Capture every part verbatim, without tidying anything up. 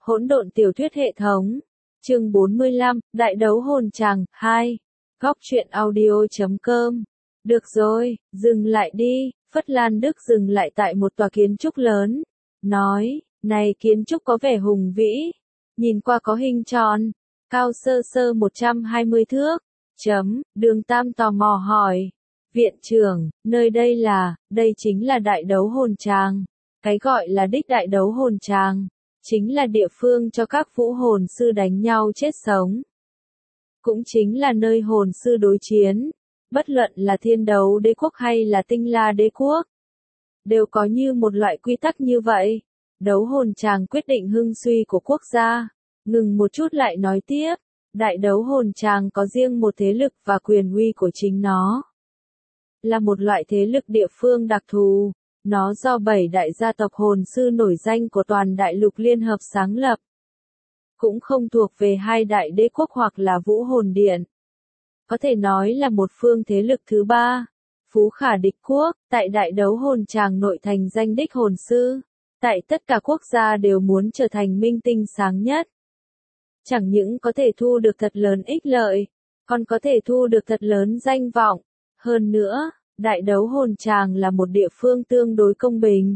Hỗn độn tiểu thuyết hệ thống. Chương bốn mươi lăm, Đại đấu hồn tràng, hai. Góc truyện audio chấm com. Được rồi, dừng lại đi, Phất Lan Đức dừng lại tại một tòa kiến trúc lớn. Nói, này kiến trúc có vẻ hùng vĩ. Nhìn qua có hình tròn, cao sơ sơ một trăm hai mươi thước. Chấm, Đường Tam tò mò hỏi. Viện trưởng, nơi đây là, đây chính là đại đấu hồn tràng. Cái gọi là đích đại đấu hồn tràng, chính là địa phương cho các vũ hồn sư đánh nhau chết sống. Cũng chính là nơi hồn sư đối chiến, bất luận là thiên đấu đế quốc hay là tinh la đế quốc. Đều có như một loại quy tắc như vậy. Đấu hồn tràng quyết định hưng suy của quốc gia. Ngừng một chút lại nói tiếp, đại đấu hồn tràng có riêng một thế lực và quyền uy của chính nó. Là một loại thế lực địa phương đặc thù. Nó do bảy đại gia tộc hồn sư nổi danh của toàn đại lục liên hợp sáng lập. Cũng không thuộc về hai đại đế quốc hoặc là vũ hồn điện. Có thể nói là một phương thế lực thứ ba. Phú Khả địch quốc, tại đại đấu hồn tràng nội thành danh đích hồn sư. Tại tất cả quốc gia đều muốn trở thành minh tinh sáng nhất. Chẳng những có thể thu được thật lớn ích lợi, còn có thể thu được thật lớn danh vọng. Hơn nữa, đại đấu hồn tràng là một địa phương tương đối công bình.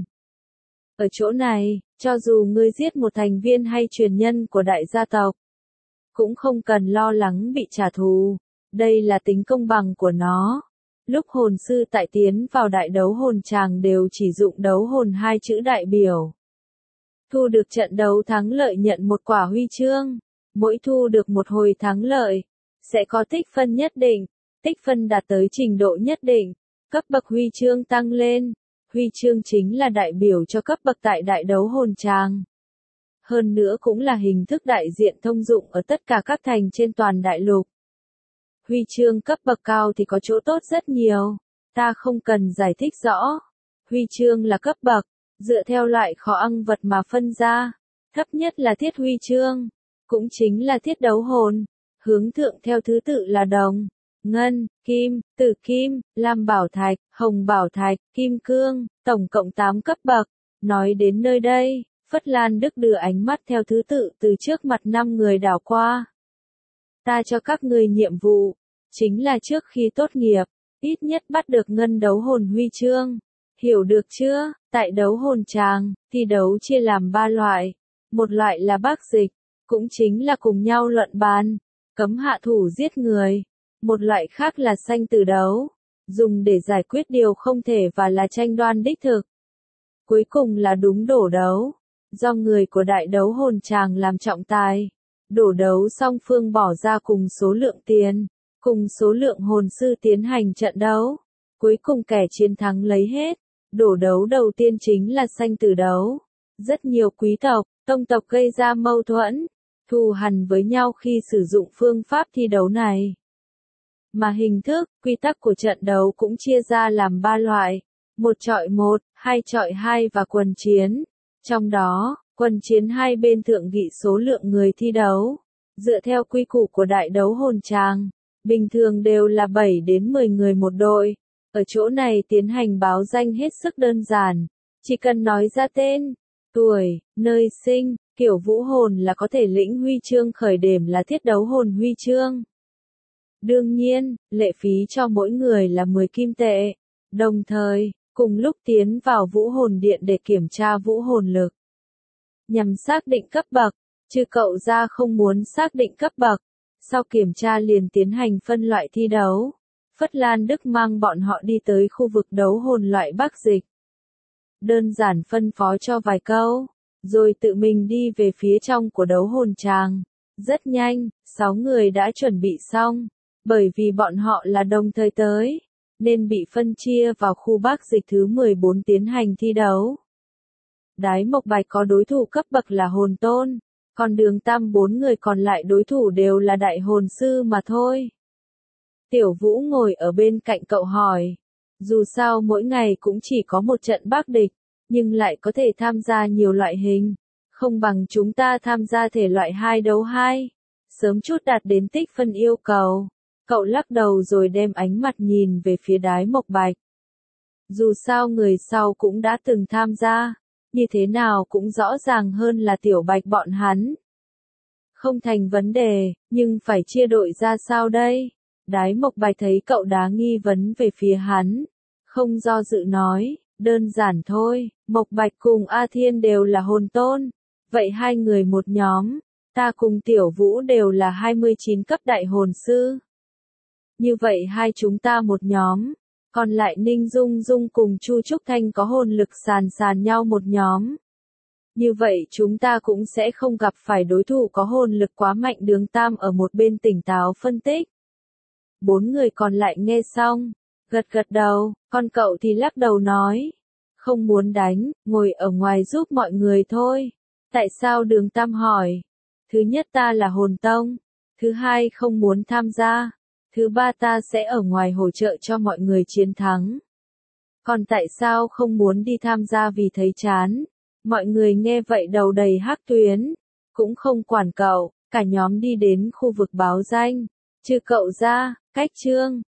Ở chỗ này, cho dù ngươi giết một thành viên hay truyền nhân của đại gia tộc, cũng không cần lo lắng bị trả thù. Đây là tính công bằng của nó. Lúc hồn sư tại tiến vào đại đấu hồn tràng đều chỉ dụng đấu hồn hai chữ đại biểu. Thu được trận đấu thắng lợi nhận một quả huy chương. Mỗi thu được một hồi thắng lợi, sẽ có tích phân nhất định. Tích phân đạt tới trình độ nhất định, cấp bậc huy chương tăng lên. Huy chương chính là đại biểu cho cấp bậc tại đại đấu hồn tràng. Hơn nữa cũng là hình thức đại diện thông dụng ở tất cả các thành trên toàn đại lục. Huy chương cấp bậc cao thì có chỗ tốt rất nhiều. Ta không cần giải thích rõ. Huy chương là cấp bậc, dựa theo loại khó ăn vật mà phân ra. Thấp nhất là thiết huy chương, cũng chính là thiết đấu hồn. Hướng thượng theo thứ tự là đồng, ngân, kim, tử kim, lam bảo thạch, hồng bảo thạch, kim cương, tổng cộng tám cấp bậc. Nói đến nơi đây, Phất Lan Đức đưa ánh mắt theo thứ tự từ trước mặt năm người đảo qua. Ta cho các người nhiệm vụ, chính là trước khi tốt nghiệp, ít nhất bắt được ngân đấu hồn huy chương. Hiểu được chưa? Tại đấu hồn tràng, thi đấu chia làm ba loại. Một loại là bác dịch, cũng chính là cùng nhau luận bàn, cấm hạ thủ giết người. Một loại khác là sanh tử đấu, dùng để giải quyết điều không thể và là tranh đoan đích thực. Cuối cùng là đúng đổ đấu, do người của đại đấu hồn tràng làm trọng tài. Đổ đấu song phương bỏ ra cùng số lượng tiền, cùng số lượng hồn sư tiến hành trận đấu. Cuối cùng kẻ chiến thắng lấy hết. Đổ đấu đầu tiên chính là sanh tử đấu. Rất nhiều quý tộc, tông tộc gây ra mâu thuẫn, thù hằn với nhau khi sử dụng phương pháp thi đấu này. Mà hình thức, quy tắc của trận đấu cũng chia ra làm ba loại. Một chọi một, hai chọi hai và quần chiến. Trong đó, quần chiến hai bên thượng nghị số lượng người thi đấu. Dựa theo quy củ của đại đấu hồn tràng, bình thường đều là bảy đến mười người một đội. Ở chỗ này tiến hành báo danh hết sức đơn giản. Chỉ cần nói ra tên, tuổi, nơi sinh, kiểu vũ hồn là có thể lĩnh huy chương khởi điểm là thiết đấu hồn huy chương. Đương nhiên, lệ phí cho mỗi người là mười kim tệ. Đồng thời, cùng lúc tiến vào vũ hồn điện để kiểm tra vũ hồn lực. Nhằm xác định cấp bậc, trừ cậu ra không muốn xác định cấp bậc. Sau kiểm tra liền tiến hành phân loại thi đấu. Phất Lan Đức mang bọn họ đi tới khu vực đấu hồn loại bác dịch. Đơn giản phân phó cho vài câu, rồi tự mình đi về phía trong của đấu hồn tràng. Rất nhanh, sáu người đã chuẩn bị xong. Bởi vì bọn họ là đồng thời tới, nên bị phân chia vào khu bác dịch thứ mười bốn tiến hành thi đấu. Đái Mộc Bạch có đối thủ cấp bậc là hồn tôn, còn Đường Tam bốn người còn lại đối thủ đều là đại hồn sư mà thôi. Tiểu Vũ ngồi ở bên cạnh cậu hỏi, dù sao mỗi ngày cũng chỉ có một trận bác địch, nhưng lại có thể tham gia nhiều loại hình, không bằng chúng ta tham gia thể loại hai đấu hai, sớm chút đạt đến tích phân yêu cầu. Cậu lắc đầu rồi đem ánh mặt nhìn về phía Đái Mộc Bạch. Dù sao người sau cũng đã từng tham gia, như thế nào cũng rõ ràng hơn là Tiểu Bạch bọn hắn. Không thành vấn đề, nhưng phải chia đội ra sao đây? Đái Mộc Bạch thấy cậu đá nghi vấn về phía hắn, không do dự nói, đơn giản thôi, Mộc Bạch cùng A Thiên đều là hồn tôn, vậy hai người một nhóm, ta cùng Tiểu Vũ đều là hai mươi chín cấp đại hồn sư. Như vậy hai chúng ta một nhóm, còn lại Ninh Dung Dung cùng Chu Trúc Thanh có hồn lực sàn sàn nhau một nhóm. Như vậy chúng ta cũng sẽ không gặp phải đối thủ có hồn lực quá mạnh. Đường Tam ở một bên tỉnh táo phân tích. Bốn người còn lại nghe xong, gật gật đầu, còn cậu thì lắc đầu nói, không muốn đánh, ngồi ở ngoài giúp mọi người thôi. Tại sao? Đường Tam hỏi. Thứ nhất ta là hồn tông, thứ hai không muốn tham gia, thứ ba ta sẽ ở ngoài hỗ trợ cho mọi người chiến thắng. Còn tại sao không muốn đi tham gia? Vì thấy chán. Mọi người nghe vậy đầu đầy hắc tuyến, cũng không quản cậu, cả nhóm đi đến khu vực báo danh, trừ cậu ra, cách Trương,